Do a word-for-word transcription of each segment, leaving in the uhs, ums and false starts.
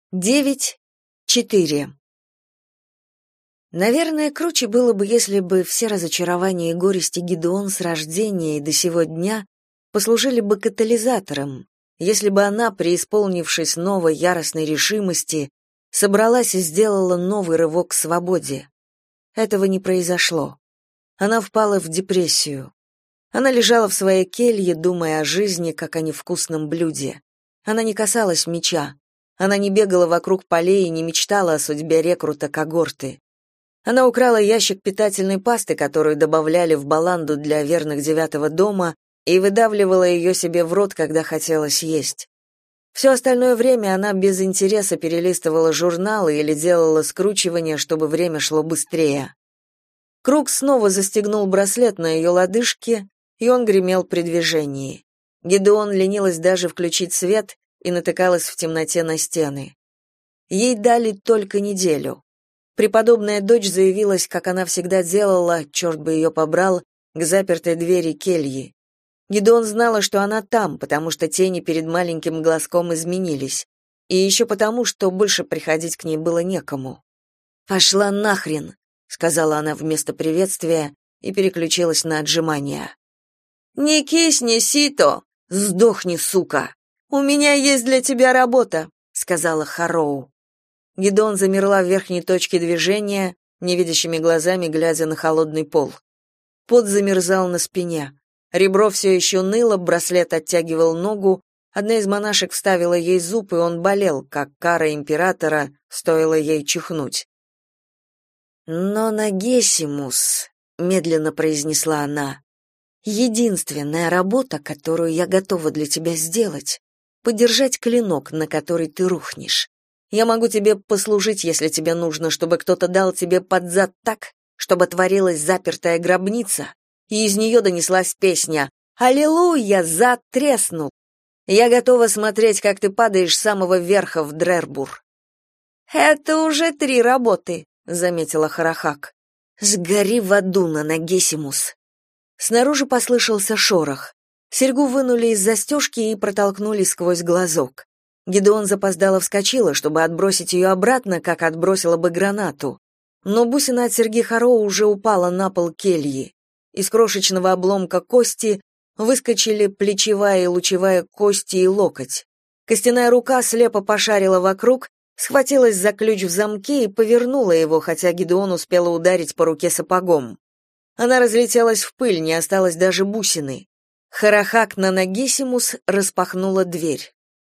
девять четыре. Наверное, круче было бы, если бы все разочарования и горести Гидеон с рождения и до сего дня послужили бы катализатором, если бы она, преисполнившись новой яростной решимости, собралась и сделала новый рывок к свободе. Этого не произошло. Она впала в депрессию. Она лежала в своей келье, думая о жизни, как о невкусном блюде. Она не касалась меча. Она не бегала вокруг полей и не мечтала о судьбе рекрута когорты. Она украла ящик питательной пасты, которую добавляли в баланду для верных девятого дома, и выдавливала ее себе в рот, когда хотелось есть. Все остальное время она без интереса перелистывала журналы или делала скручивания, чтобы время шло быстрее. Круг снова застегнул браслет на ее лодыжке, и он гремел при движении. Гидеон ленилась даже включить свет и натыкалась в темноте на стены. Ей дали только неделю. Преподобная дочь заявилась, как она всегда делала, черт бы ее побрал, к запертой двери кельи. Гидеон знала, что она там, потому что тени перед маленьким глазком изменились, и еще потому, что больше приходить к ней было некому. «Пошла нахрен», — сказала она вместо приветствия и переключилась на отжимания. «Не кисни, Сито! Сдохни, сука! У меня есть для тебя работа», — сказала Хароу. Гидеон замерла в верхней точке движения, невидящими глазами глядя на холодный пол. Пот замерзал на спине. Ребро все еще ныло, браслет оттягивал ногу, одна из монашек вставила ей зуб, и он болел, как кара императора, стоило ей чихнуть. «Но Нагесимус», — медленно произнесла она, — «единственная работа, которую я готова для тебя сделать, подержать клинок, на который ты рухнешь. Я могу тебе послужить, если тебе нужно, чтобы кто-то дал тебе под зад так, чтобы творилась запертая гробница, и из нее донеслась песня «Аллилуйя, зад треснул». Я готова смотреть, как ты падаешь с самого верха в Дрербур». «Это уже три работы», — заметила Харахак. «Сгори в аду, Нанагесимус». Снаружи послышался шорох. Серьгу вынули из застежки и протолкнули сквозь глазок. Гидеон запоздало вскочила, чтобы отбросить ее обратно, как отбросила бы гранату. Но бусина от серьги Хароу уже упала на пол кельи. Из крошечного обломка кости выскочили плечевая и лучевая кости и локоть. Костяная рука слепо пошарила вокруг, схватилась за ключ в замке и повернула его, хотя Гидеон успела ударить по руке сапогом. Она разлетелась в пыль, не осталось даже бусины. Харахак Нанагесимус распахнула дверь.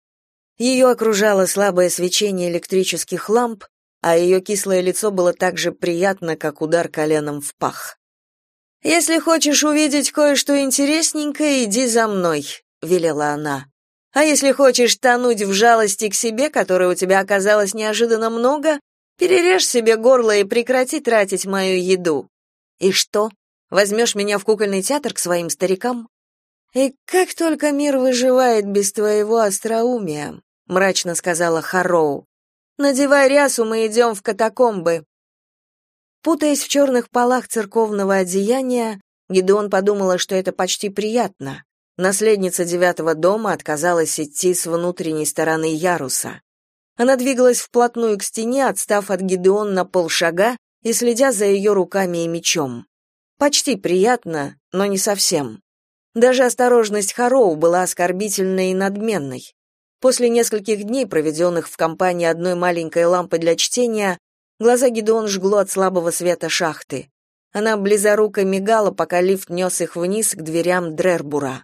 Ее окружало слабое свечение электрических ламп, а ее кислое лицо было так же приятно, как удар коленом в пах. «Если хочешь увидеть кое-что интересненькое, иди за мной», — велела она. «А если хочешь тонуть в жалости к себе, которой у тебя оказалось неожиданно много, перережь себе горло и прекрати тратить мою еду. И что, возьмешь меня в кукольный театр к своим старикам?» «И как только мир выживает без твоего остроумия», — мрачно сказала Хароу. «Надевай рясу, мы идем в катакомбы». Путаясь в черных полах церковного одеяния, Гидеон подумала, что это почти приятно. Наследница девятого дома отказалась идти с внутренней стороны яруса. Она двигалась вплотную к стене, отстав от Гидеон на полшага и следя за ее руками и мечом. Почти приятно, но не совсем. Даже осторожность Хароу была оскорбительной и надменной. После нескольких дней, проведенных в компании одной маленькой лампы для чтения, глаза Гидеон жгло от слабого света шахты. Она близоруко мигала, пока лифт нес их вниз к дверям Дрербура.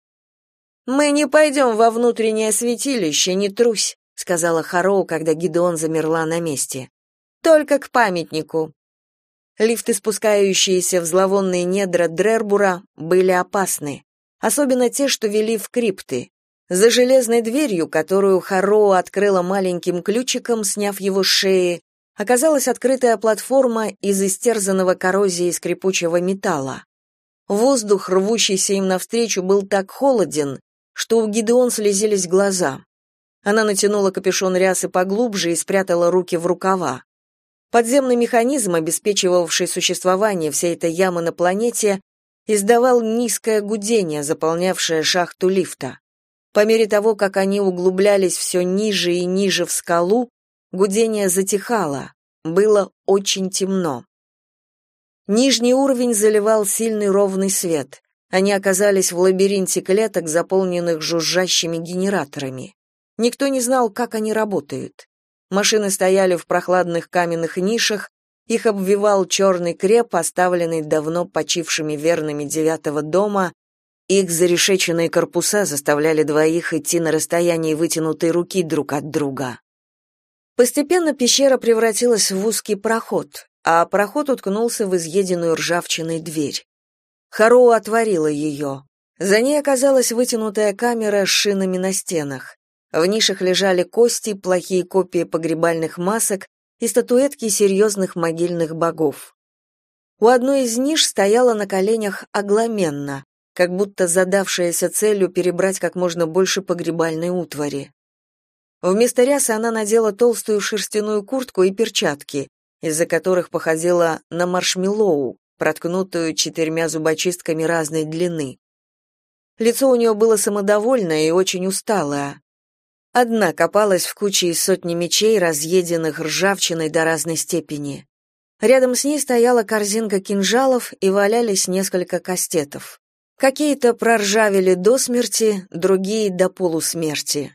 «Мы не пойдем во внутреннее святилище, не трусь», — сказала Хароу, когда Гидеон замерла на месте. «Только к памятнику». Лифты, спускающиеся в зловонные недра Дрербура, были опасны, особенно те, что вели в крипты. За железной дверью, которую Хароу открыла маленьким ключиком, сняв его с шеи, оказалась открытая платформа из истерзанного коррозией скрипучего металла. Воздух, рвущийся им навстречу, был так холоден, что у Гидеон слезились глаза. Она натянула капюшон рясы поглубже и спрятала руки в рукава. Подземный механизм, обеспечивавший существование всей этой ямы на планете, издавал низкое гудение, заполнявшее шахту лифта. По мере того, как они углублялись все ниже и ниже в скалу, Гудение затихало, было очень темно. Нижний уровень заливал сильный ровный свет. Они оказались в лабиринте клеток, заполненных жужжащими генераторами. Никто не знал, как они работают. Машины стояли в прохладных каменных нишах, их обвивал черный креп, оставленный давно почившими верными девятого дома. Их зарешеченные корпуса заставляли двоих идти на расстоянии вытянутой руки друг от друга. Постепенно пещера превратилась в узкий проход, а проход уткнулся в изъеденную ржавчиной дверь. Хароу отворила ее. За ней оказалась вытянутая камера с шинами на стенах. В нишах лежали кости, плохие копии погребальных масок и статуэтки серьезных могильных богов. У одной из ниш стояла на коленях Агламенна, как будто задавшаяся целью перебрать как можно больше погребальной утвари. Вместо рясы она надела толстую шерстяную куртку и перчатки, из-за которых походила на маршмеллоу, проткнутую четырьмя зубочистками разной длины. Лицо у нее было самодовольное и очень усталое. Одна копалась в куче из сотни мечей, разъеденных ржавчиной до разной степени. Рядом с ней стояла корзинка кинжалов и валялись несколько кастетов. Какие-то проржавели до смерти, другие до полусмерти.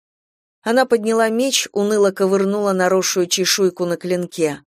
Она подняла меч, уныло ковырнула наросшую чешуйку на клинке.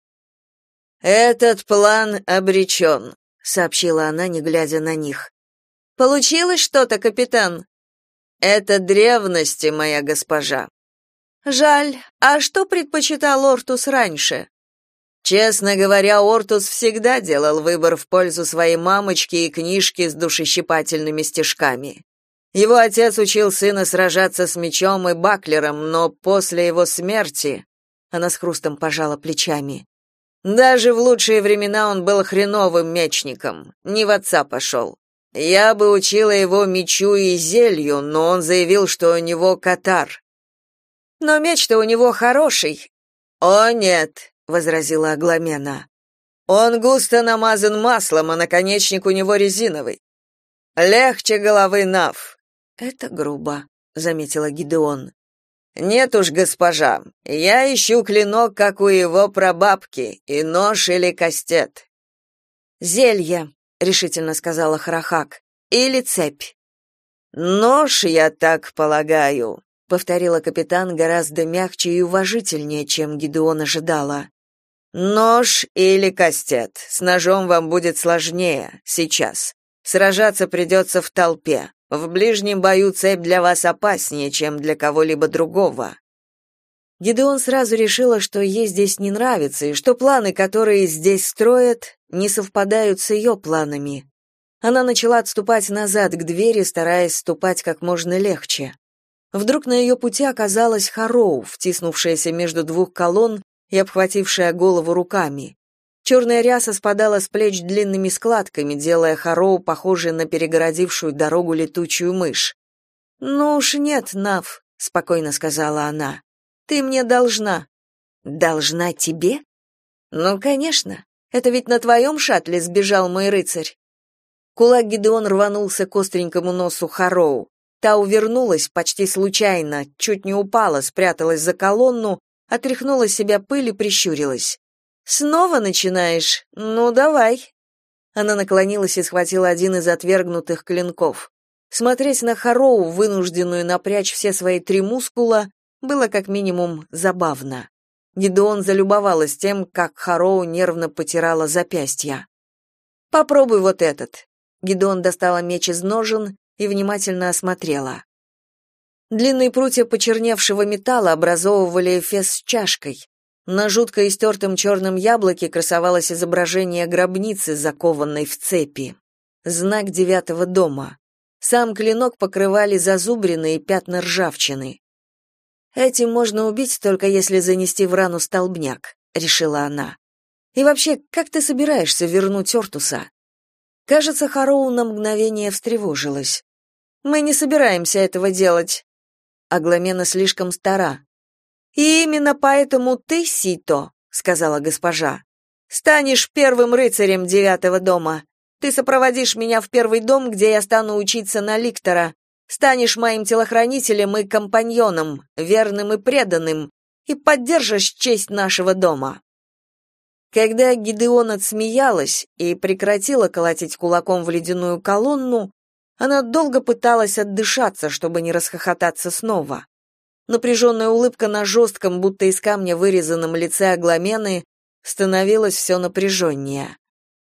«Этот план обречен», — сообщила она, не глядя на них. «Получилось что-то, капитан?» «Это древности, моя госпожа». «Жаль. А что предпочитал Ортус раньше?» «Честно говоря, Ортус всегда делал выбор в пользу своей мамочки и книжки с душещипательными стишками. Его отец учил сына сражаться с мечом и баклером, но после его смерти...» Она с хрустом пожала плечами. «Даже в лучшие времена он был хреновым мечником, не в отца пошел. Я бы учила его мечу и зелью, но он заявил, что у него катар». «Но меч-то у него хороший». «О, нет», — возразила Агламена. «Он густо намазан маслом, а наконечник у него резиновый. Легче головы Нав». «Это грубо», — заметила Гидеон. «Нет уж, госпожа, я ищу клинок, как у его прабабки, и нож или кастет». «Зелье», — решительно сказала Харахак, — «или цепь». «Нож, я так полагаю», — повторила капитан гораздо мягче и уважительнее, чем Гидеон ожидала. «Нож или кастет. С ножом вам будет сложнее, сейчас. Сражаться придется в толпе. В ближнем бою цепь для вас опаснее, чем для кого-либо другого». Гидеон сразу решила, что ей здесь не нравится, и что планы, которые здесь строят, не совпадают с ее планами. Она начала отступать назад к двери, стараясь ступать как можно легче. Вдруг на ее пути оказалась Хароу, втиснувшаяся между двух колонн и обхватившая голову руками. Черная ряса спадала с плеч длинными складками, делая Хароу похожей на перегородившую дорогу летучую мышь. «Ну уж нет, Нав», — спокойно сказала она. «Ты мне должна». «Должна тебе?» «Ну, конечно. Это ведь на твоем шаттле сбежал мой рыцарь». Кулак Гидеон рванулся к остренькому носу Хароу. Та увернулась почти случайно, чуть не упала, спряталась за колонну, отряхнула с себя пыль и прищурилась. «Снова начинаешь? Ну, давай». Она наклонилась и схватила один из отвергнутых клинков. Смотреть на Хароу, вынужденную напрячь все свои три мускула, было как минимум забавно. Гидеон залюбовалась тем, как Хароу нервно потирала запястья. «Попробуй вот этот». Гидеон достала меч из ножен и внимательно осмотрела. Длинные прутья почерневшего металла образовывали эфес с чашкой. На жутко истертом черном яблоке красовалось изображение гробницы, закованной в цепи. Знак девятого дома. Сам клинок покрывали зазубрины и пятна ржавчины. «Этим можно убить, только если занести в рану столбняк», — решила она. «И вообще, как ты собираешься вернуть Ортуса?» Кажется, Хароу на мгновение встревожилась. «Мы не собираемся этого делать». Агламена слишком стара. «И именно поэтому ты, Сито, — сказала госпожа, — станешь первым рыцарем девятого дома. Ты сопроводишь меня в первый дом, где я стану учиться на ликтора, станешь моим телохранителем и компаньоном, верным и преданным, и поддержишь честь нашего дома». Когда Гидеон отсмеялась и прекратила колотить кулаком в ледяную колонну, она долго пыталась отдышаться, чтобы не расхохотаться снова. Напряженная улыбка на жестком, будто из камня вырезанном лице Агламены становилась все напряженнее.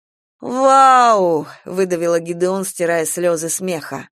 «Вау!» — выдавила Гидеон, стирая слезы смеха.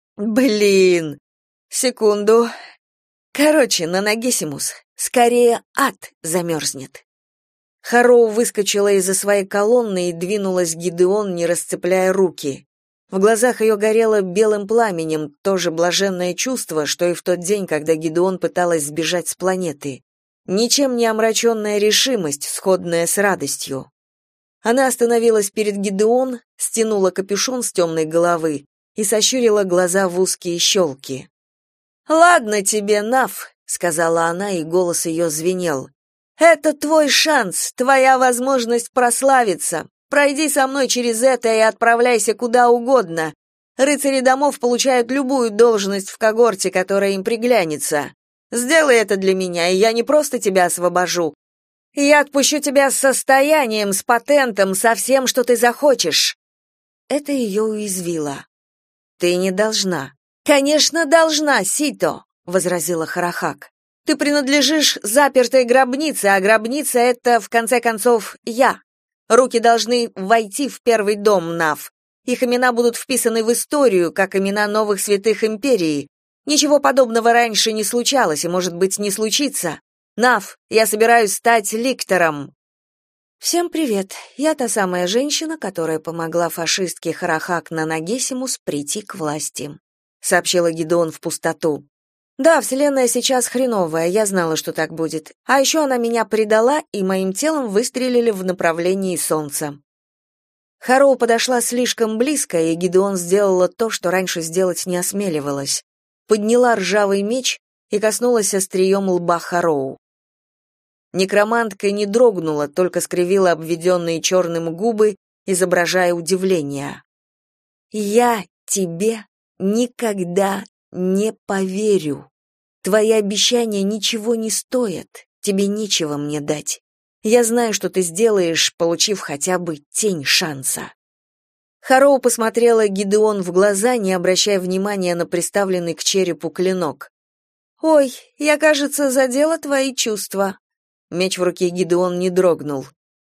«Блин! Секунду. Короче, Нанагесимус, скорее ад замерзнет». Хароу выскочила из-за своей колонны и двинулась к Гидеон, не расцепляя руки. В глазах ее горело белым пламенем то же блаженное чувство, что и в тот день, когда Гидеон пыталась сбежать с планеты. Ничем не омраченная решимость, сходная с радостью. Она остановилась перед Гидеон, стянула капюшон с темной головы и сощурила глаза в узкие щелки. «Ладно тебе, Нав», — сказала она, и голос ее звенел. «Это твой шанс, твоя возможность прославиться. Пройди со мной через это и отправляйся куда угодно. Рыцари домов получают любую должность в когорте, которая им приглянется. Сделай это для меня, и я не просто тебя освобожу. Я отпущу тебя с состоянием, с патентом, со всем, что ты захочешь». Это ее уязвило. «Ты не должна». «Конечно, должна, Сито», — возразила Харахак. «Ты принадлежишь запертой гробнице, а гробница — это, в конце концов, я. Руки должны войти в первый дом, Нав. Их имена будут вписаны в историю, как имена новых святых империи. Ничего подобного раньше не случалось и, может быть, не случится. Нав, я собираюсь стать ликтором». «Всем привет. Я та самая женщина, которая помогла фашистке Харахак Нанагесимус прийти к власти», — сообщила Гидеон в пустоту. «Да, вселенная сейчас хреновая, я знала, что так будет. А еще она меня предала, и моим телом выстрелили в направлении солнца». Хароу подошла слишком близко, и Гидеон сделала то, что раньше сделать не осмеливалась. Подняла ржавый меч и коснулась острием лба Хароу. Некромантка не дрогнула, только скривила обведенные черным губы, изображая удивление. «Я тебе никогда не поверю. Твои обещания ничего не стоят, тебе нечего мне дать. Я знаю, что ты сделаешь, получив хотя бы тень шанса». Хароу посмотрела Гидеон в глаза, не обращая внимания на приставленный к черепу клинок. «Ой, я, кажется, задела твои чувства». Меч в руке Гидеон не дрогнул.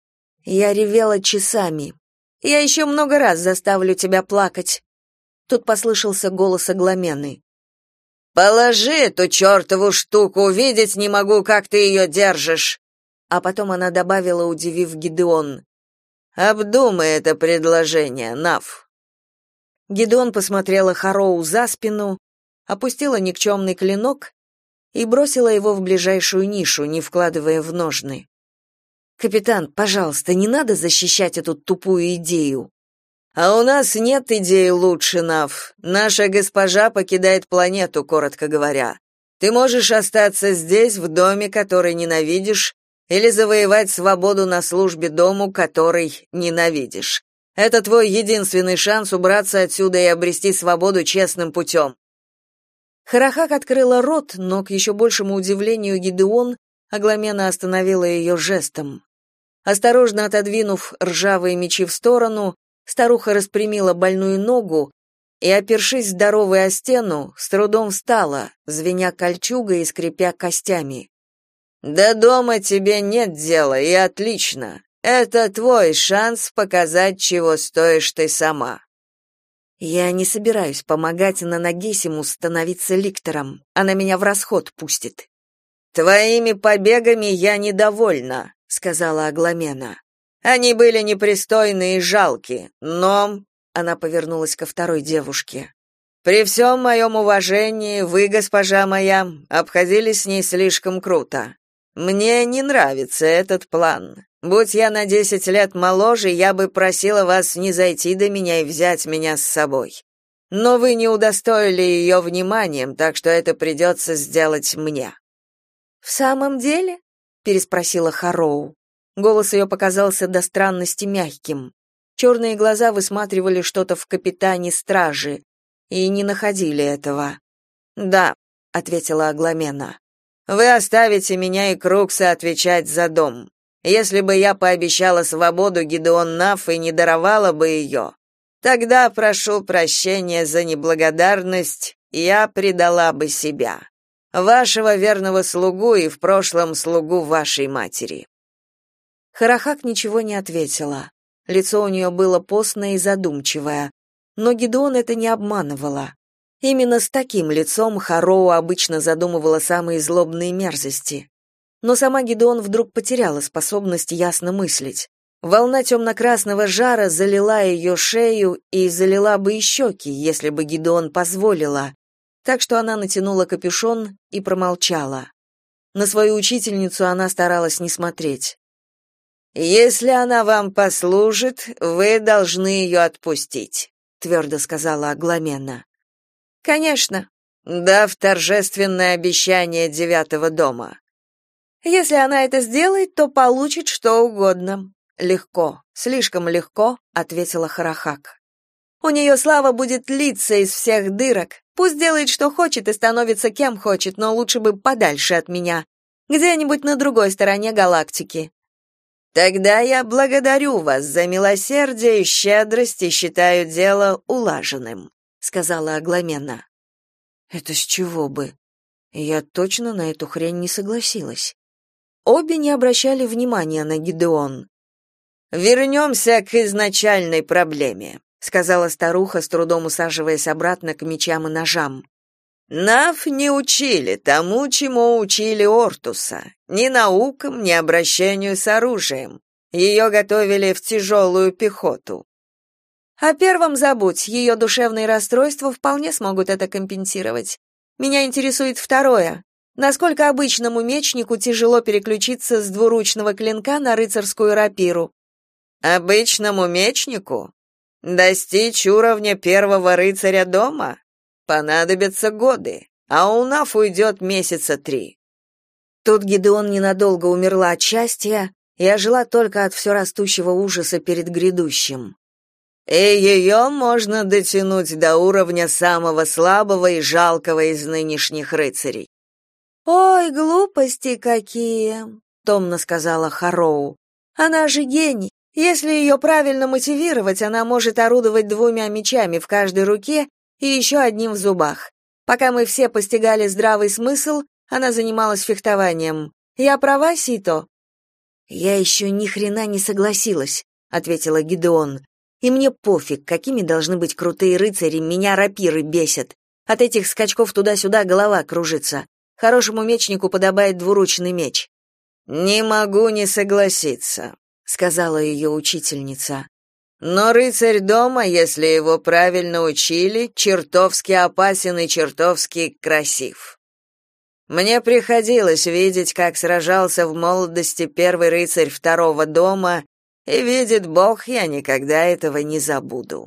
«Я ревела часами. Я еще много раз заставлю тебя плакать». Тут послышался голос Агламены. «Положи эту чертову штуку, видеть не могу, как ты ее держишь!» А потом она добавила, удивив Гидеон. «Обдумай это предложение, Нав». Гидеон посмотрела Хароу за спину, опустила никчемный клинок и бросила его в ближайшую нишу, не вкладывая в ножны. «Капитан, пожалуйста, не надо защищать эту тупую идею». «А у нас нет идеи лучше, Нав. Наша госпожа покидает планету, коротко говоря. Ты можешь остаться здесь, в доме, который ненавидишь, или завоевать свободу на службе дому, который ненавидишь. Это твой единственный шанс убраться отсюда и обрести свободу честным путем». Харахак открыла рот, но, к еще большему удивлению Гидеон, Агламена остановила ее жестом. Осторожно отодвинув ржавые мечи в сторону, старуха распрямила больную ногу и, опершись здоровой о стену, с трудом встала, звеня кольчугой и скрипя костями. «До дома тебе нет дела, и отлично. Это твой шанс показать, чего стоишь ты сама». «Я не собираюсь помогать Нанагесиму становиться ликтором. Она меня в расход пустит». «Твоими побегами я недовольна», — сказала Агламена. «Они были непристойны и жалки, но...» — она повернулась ко второй девушке. «При всем моем уважении вы, госпожа моя, обходились с ней слишком круто. Мне не нравится этот план. Будь я на десять лет моложе, я бы просила вас не зайти до меня и взять меня с собой. Но вы не удостоили ее вниманием, так что это придется сделать мне». «В самом деле?» — переспросила Хароу. Голос ее показался до странности мягким. Черные глаза высматривали что-то в капитане стражи и не находили этого. «Да», — ответила Агламена. Вы оставите меня и Крукса отвечать за дом. Если бы я пообещала свободу Гидеон Наф и не даровала бы ее, тогда прошу прощения за неблагодарность, я предала бы себя. Вашего верного слугу и в прошлом слугу вашей матери». Харахак ничего не ответила. Лицо у нее было постное и задумчивое, но Гидеон это не обманывало. Именно с таким лицом Хароу обычно задумывала самые злобные мерзости. Но сама Гидеон вдруг потеряла способность ясно мыслить. Волна темно-красного жара залила ее шею и залила бы и щеки, если бы Гидеон позволила. Так что она натянула капюшон и промолчала. На свою учительницу она старалась не смотреть. «Если она вам послужит, вы должны ее отпустить», — твердо сказала Агламена. «Конечно», дав торжественное обещание девятого дома. «Если она это сделает, то получит что угодно». «Легко, слишком легко», — ответила Харахак. «У нее слава будет литься из всех дырок. Пусть делает, что хочет, и становится кем хочет, но лучше бы подальше от меня, где-нибудь на другой стороне галактики». «Тогда я благодарю вас за милосердие и щедрость и считаю дело улаженным», — сказала Агламена. «Это с чего бы? Я точно на эту хрень не согласилась». Обе не обращали внимания на Гидеон. «Вернемся к изначальной проблеме», — сказала старуха, с трудом усаживаясь обратно к мечам и ножам. «Наф не учили тому, чему учили Ортуса, ни наукам, ни обращению с оружием. Ее готовили в тяжелую пехоту». «О первом забудь, ее душевные расстройства вполне смогут это компенсировать. Меня интересует второе. Насколько обычному мечнику тяжело переключиться с двуручного клинка на рыцарскую рапиру?» «Обычному мечнику? Достичь уровня первого рыцаря дома? Понадобятся годы, а у Наф уйдет месяца три». Тут Гидеон ненадолго умерла от счастья и ожила только от все растущего ужаса перед грядущим. «И ее можно дотянуть до уровня самого слабого и жалкого из нынешних рыцарей». «Ой, глупости какие!» — томно сказала Хароу. «Она же гений. Если ее правильно мотивировать, она может орудовать двумя мечами в каждой руке и еще одним в зубах. Пока мы все постигали здравый смысл, она занималась фехтованием. Я права, Сито?» «Я еще ни хрена не согласилась», — ответила Гидеон. «И мне пофиг, какими должны быть крутые рыцари, меня рапиры бесят. От этих скачков туда-сюда голова кружится. Хорошему мечнику подобает двуручный меч». «Не могу не согласиться», — сказала ее учительница. «Но рыцарь дома, если его правильно учили, чертовски опасен и чертовски красив. Мне приходилось видеть, как сражался в молодости первый рыцарь второго дома, и, видит Бог, я никогда этого не забуду».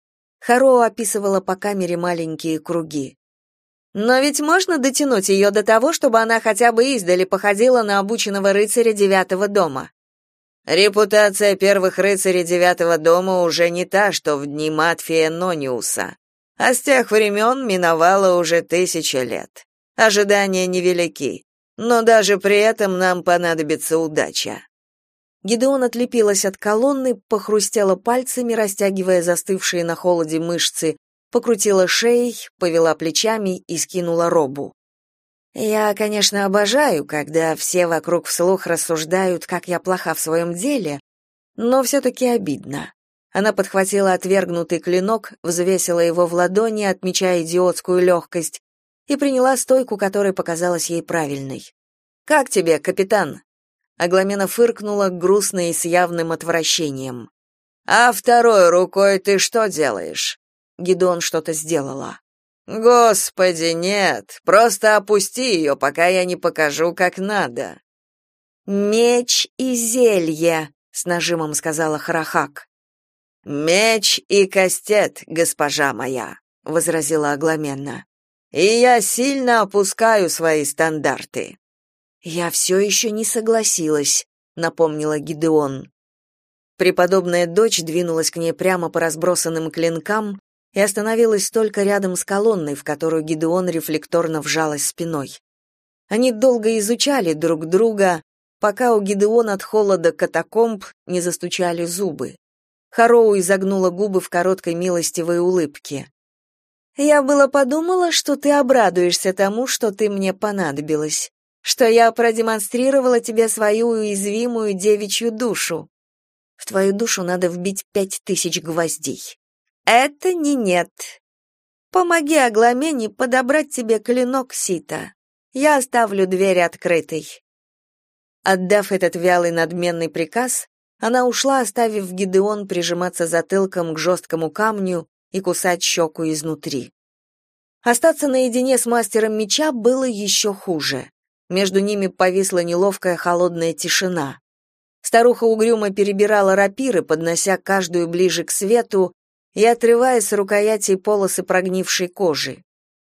Хароу описывала по камере маленькие круги. «Но ведь можно дотянуть ее до того, чтобы она хотя бы издали походила на обученного рыцаря девятого дома?» Репутация первых рыцарей девятого дома уже не та, что в дни Матфия Нониуса, а с тех времен миновало уже тысяча лет. Ожидания невелики, но даже при этом нам понадобится удача». Гидеон отлепилась от колонны, похрустела пальцами, растягивая застывшие на холоде мышцы, покрутила шеей, повела плечами и скинула робу. «Я, конечно, обожаю, когда все вокруг вслух рассуждают, как я плоха в своем деле, но все-таки обидно». Она подхватила отвергнутый клинок, взвесила его в ладони, отмечая идиотскую легкость, и приняла стойку, которая показалась ей правильной. «Как тебе, капитан?» Агламена фыркнула грустно и с явным отвращением. «А второй рукой ты что делаешь?» Гидеон что-то сделала. «Господи, нет, просто опусти ее, пока я не покажу, как надо». «Меч и зелье», — с нажимом сказала Харахак. «Меч и кастет, госпожа моя», — возразила Агламена. «И я сильно опускаю свои стандарты». «Я все еще не согласилась», — напомнила Гидеон. Преподобная дочь двинулась к ней прямо по разбросанным клинкам и остановилась только рядом с колонной, в которую Гидеон рефлекторно вжалась спиной. Они долго изучали друг друга, пока у Гидеона от холода катакомб не застучали зубы. Хароу изогнула губы в короткой милостивой улыбке. «Я было подумала, что ты обрадуешься тому, что ты мне понадобилась, что я продемонстрировала тебе свою уязвимую девичью душу. В твою душу надо вбить пять тысяч гвоздей. Это не нет. Помоги Агламене подобрать тебе клинок Сита. Я оставлю дверь открытой». Отдав этот вялый надменный приказ, она ушла, оставив Гидеон прижиматься затылком к жесткому камню и кусать щеку изнутри. Остаться наедине с мастером меча было еще хуже. Между ними повисла неловкая холодная тишина. Старуха угрюмо перебирала рапиры, поднося каждую ближе к свету и отрывая с рукоятей полосы прогнившей кожи.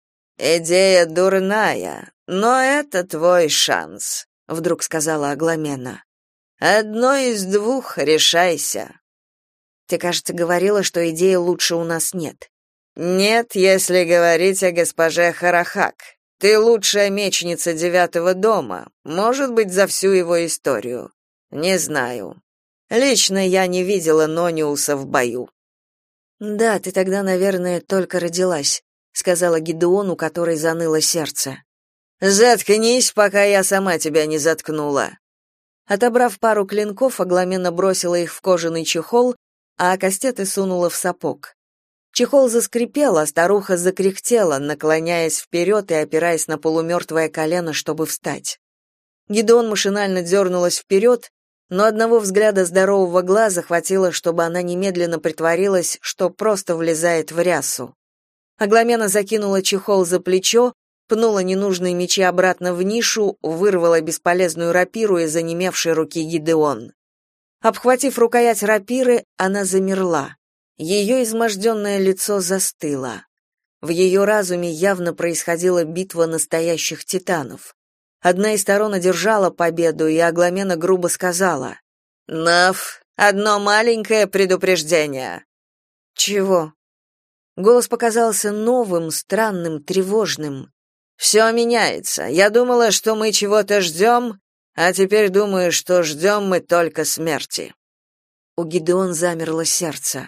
«Идея дурная, но это твой шанс», — вдруг сказала Агламена. «Одно из двух, решайся». «Ты, кажется, говорила, что идеи лучше у нас нет». «Нет, если говорить о госпоже Харахак. Ты лучшая мечница девятого дома, может быть, за всю его историю. Не знаю. Лично я не видела Нониуса в бою». «Да, ты тогда, наверное, только родилась», — сказала Гидеон, у которой заныло сердце. «Заткнись, пока я сама тебя не заткнула». Отобрав пару клинков, Агламена бросила их в кожаный чехол, а кастеты сунула в сапог. Чехол заскрипел, а старуха закряхтела, наклоняясь вперед и опираясь на полумертвое колено, чтобы встать. Гидеон машинально дернулась вперед, но одного взгляда здорового глаза хватило, чтобы она немедленно притворилась, что просто влезает в рясу. Агламена закинула чехол за плечо, пнула ненужные мечи обратно в нишу, вырвала бесполезную рапиру из онемевшей руки Гидеон. Обхватив рукоять рапиры, она замерла. Ее изможденное лицо застыло. В ее разуме явно происходила битва настоящих титанов. Одна из сторон одержала победу, и Агламена грубо сказала: «Наф, одно маленькое предупреждение». «Чего?» Голос показался новым, странным, тревожным. «Все меняется. Я думала, что мы чего-то ждем, а теперь думаю, что ждем мы только смерти». У Гидеон замерло сердце.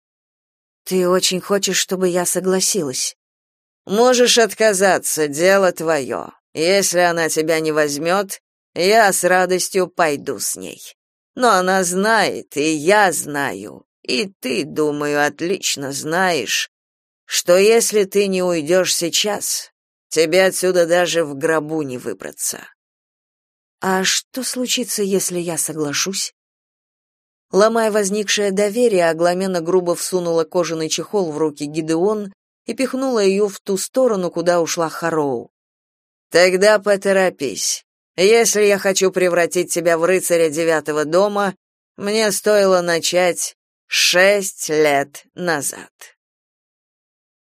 «Ты очень хочешь, чтобы я согласилась?» «Можешь отказаться, дело твое. Если она тебя не возьмет, я с радостью пойду с ней. Но она знает, и я знаю, и ты, думаю, отлично знаешь, что если ты не уйдешь сейчас, тебе отсюда даже в гробу не выбраться». «А что случится, если я соглашусь?» Ломая возникшее доверие, Агламена грубо всунула кожаный чехол в руки Гидеон и пихнула ее в ту сторону, куда ушла Хароу. «Тогда поторопись. Если я хочу превратить тебя в рыцаря девятого дома, мне стоило начать шесть лет назад».